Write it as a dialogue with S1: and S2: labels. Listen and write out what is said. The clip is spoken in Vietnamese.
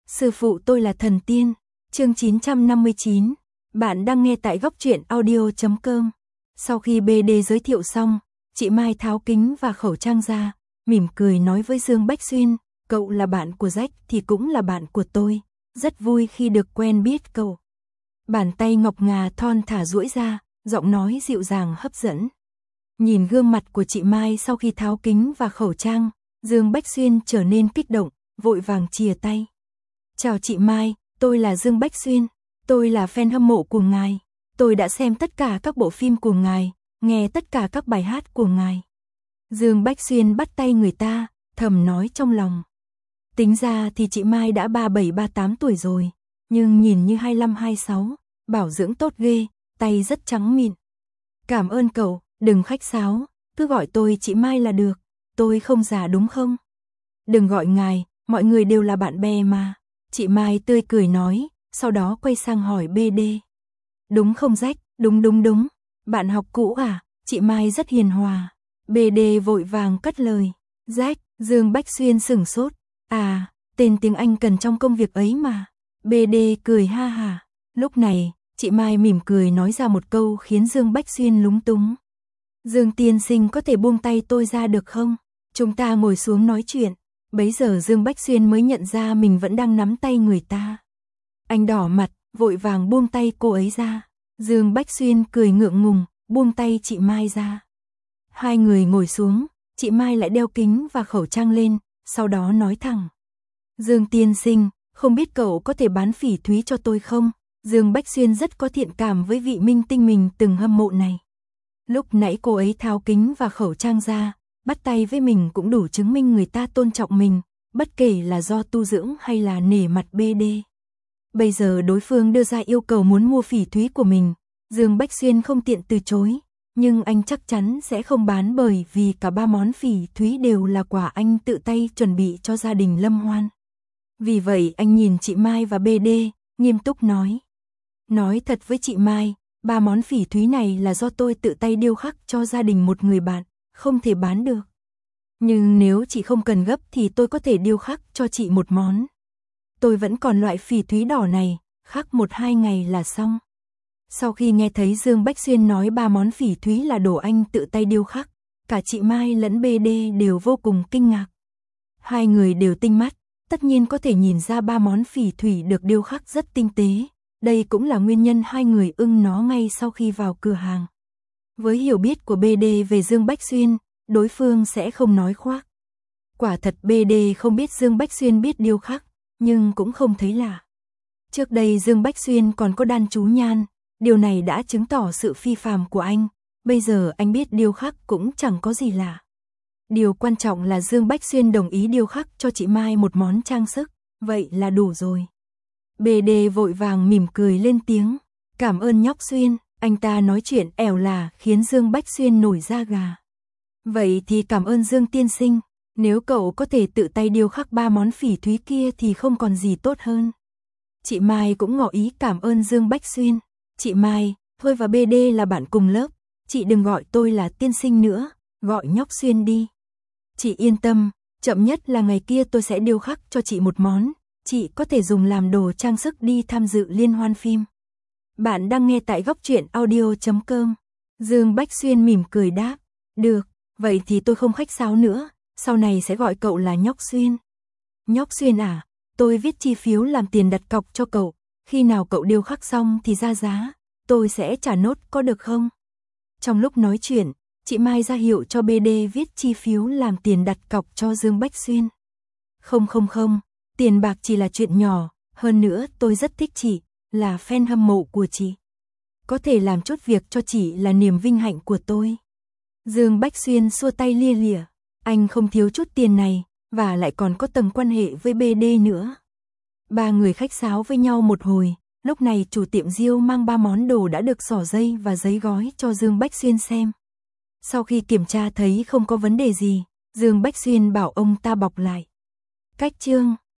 S1: Sư phụ tôi là thần tiên. Chương 959. Bạn đang nghe tại góc truyện audio.com. Sau khi BD giới thiệu xong, chị Mai tháo kính và khẩu trang ra, mỉm cười nói với Dương Bách Xuyên, cậu là bạn của Jack thì cũng là bạn của tôi, rất vui khi được quen biết cậu. Bàn tay ngọc ngà thon thả duỗi ra, giọng nói dịu dàng hấp dẫn. Nhìn gương mặt của chị Mai sau khi tháo kính và khẩu trang, Dương Bách Xuyên trở nên kích động, vội vàng chìa tay. Chào chị Mai, tôi là Dương Bách Xuyên, tôi là fan hâm mộ của ngài, tôi đã xem tất cả các bộ phim của ngài, nghe tất cả các bài hát của ngài. Dương Bách Xuyên bắt tay người ta, thầm nói trong lòng. Tính ra thì chị Mai đã 37-38 tuổi rồi, nhưng nhìn như 25-26, bảo dưỡng tốt ghê, tay rất trắng mịn. Cảm ơn cậu, đừng khách sáo, cứ gọi tôi chị Mai là được, tôi không già đúng không? Đừng gọi ngài, mọi người đều là bạn bè mà. Chị Mai tươi cười nói, sau đó quay sang hỏi BD. Đúng không Jack? Đúng. Bạn học cũ à? Chị Mai rất hiền hòa. BD vội vàng cất lời. Jack, Dương Bách Xuyên sửng sốt. À, tên tiếng Anh cần trong công việc ấy mà. BD cười ha hả. Lúc này, chị Mai mỉm cười nói ra một câu khiến Dương Bách Xuyên lúng túng. Dương tiên sinh có thể buông tay tôi ra được không? Chúng ta ngồi xuống nói chuyện. Bấy giờ Dương Bách Xuyên mới nhận ra mình vẫn đang nắm tay người ta. Anh đỏ mặt, vội vàng buông tay cô ấy ra. Dương Bách Xuyên cười ngượng ngùng, buông tay chị Mai ra. Hai người ngồi xuống, chị Mai lại đeo kính và khẩu trang lên, sau đó nói thẳng. Dương tiên sinh, không biết cậu có thể bán phỉ thúy cho tôi không? Dương Bách Xuyên rất có thiện cảm với vị minh tinh mình từng hâm mộ này. Lúc nãy cô ấy tháo kính và khẩu trang ra, bắt tay với mình cũng đủ chứng minh người ta tôn trọng mình, bất kể là do tu dưỡng hay là nể mặt BD. Bây giờ đối phương đưa ra yêu cầu muốn mua phỉ thúy của mình, Dương Bách Xuyên không tiện từ chối, nhưng anh chắc chắn sẽ không bán bởi vì cả ba món phỉ thúy đều là quà anh tự tay chuẩn bị cho gia đình Lâm Hoan. Vì vậy anh nhìn chị Mai và BD, nghiêm túc nói. Nói thật với chị Mai, ba món phỉ thúy này là do tôi tự tay điêu khắc cho gia đình một người bạn, không thể bán được. Nhưng nếu chị không cần gấp thì tôi có thể điêu khắc cho chị một món. Tôi vẫn còn loại phỉ thúy đỏ này, khắc 1-2 ngày là xong. Sau khi nghe thấy Dương Bách Xuyên nói ba món phỉ thúy là đồ anh tự tay điêu khắc, cả chị Mai lẫn BD đều vô cùng kinh ngạc. Hai người đều tinh mắt, tất nhiên có thể nhìn ra ba món phỉ thúy được điêu khắc rất tinh tế. Đây cũng là nguyên nhân hai người ưng nó ngay sau khi vào cửa hàng. Với hiểu biết của BD về Dương Bách Xuyên, đối phương sẽ không nói khoác. Quả thật BD không biết Dương Bách Xuyên biết điêu khắc, nhưng cũng không thấy lạ. Trước đây Dương Bách Xuyên còn có đan chú nhan, điều này đã chứng tỏ sự phi phàm của anh, bây giờ anh biết điêu khắc cũng chẳng có gì lạ. Điều quan trọng là Dương Bách Xuyên đồng ý điêu khắc cho chị Mai một món trang sức, vậy là đủ rồi. BD vội vàng mỉm cười lên tiếng, cảm ơn nhóc Xuyên, anh ta nói chuyện ẻo là khiến Dương Bách Xuyên nổi da gà. Vậy thì cảm ơn Dương tiên sinh, nếu cậu có thể tự tay điêu khắc ba món phỉ thúy kia thì không còn gì tốt hơn. Chị Mai cũng ngỏ ý cảm ơn Dương Bách Xuyên. Chị Mai, tôi và BD là bạn cùng lớp, chị đừng gọi tôi là tiên sinh nữa, gọi nhóc Xuyên đi. Chị yên tâm, chậm nhất là ngày kia tôi sẽ điêu khắc cho chị một món, chị có thể dùng làm đồ trang sức đi tham dự liên hoan phim. Bạn đang nghe tại góc truyện audio.com. Dương Bách Xuyên mỉm cười đáp, được, vậy thì tôi không khách sáo nữa, sau này sẽ gọi cậu là nhóc Xuyên. Nhóc Xuyên à, tôi viết chi phiếu làm tiền đặt cọc cho cậu, khi nào cậu điêu khắc xong thì ra giá, tôi sẽ trả nốt có được không? Trong lúc nói chuyện, chị Mai ra hiệu cho BD viết chi phiếu làm tiền đặt cọc cho Dương Bách Xuyên. Không, tiền bạc chỉ là chuyện nhỏ, hơn nữa tôi rất thích chị, là fan hâm mộ của chị. Có thể làm chút việc cho chị là niềm vinh hạnh của tôi. Dương Bách Xuyên xua tay lia lịa, anh không thiếu chút tiền này, và lại còn có tầng quan hệ với BD nữa. Ba người khách sáo với nhau một hồi, lúc này chủ tiệm Diêu mang ba món đồ đã được xỏ dây và giấy gói cho Dương Bách Xuyên xem. Sau khi kiểm tra thấy không có vấn đề gì, Dương Bách Xuyên bảo ông ta bọc lại. Cách chương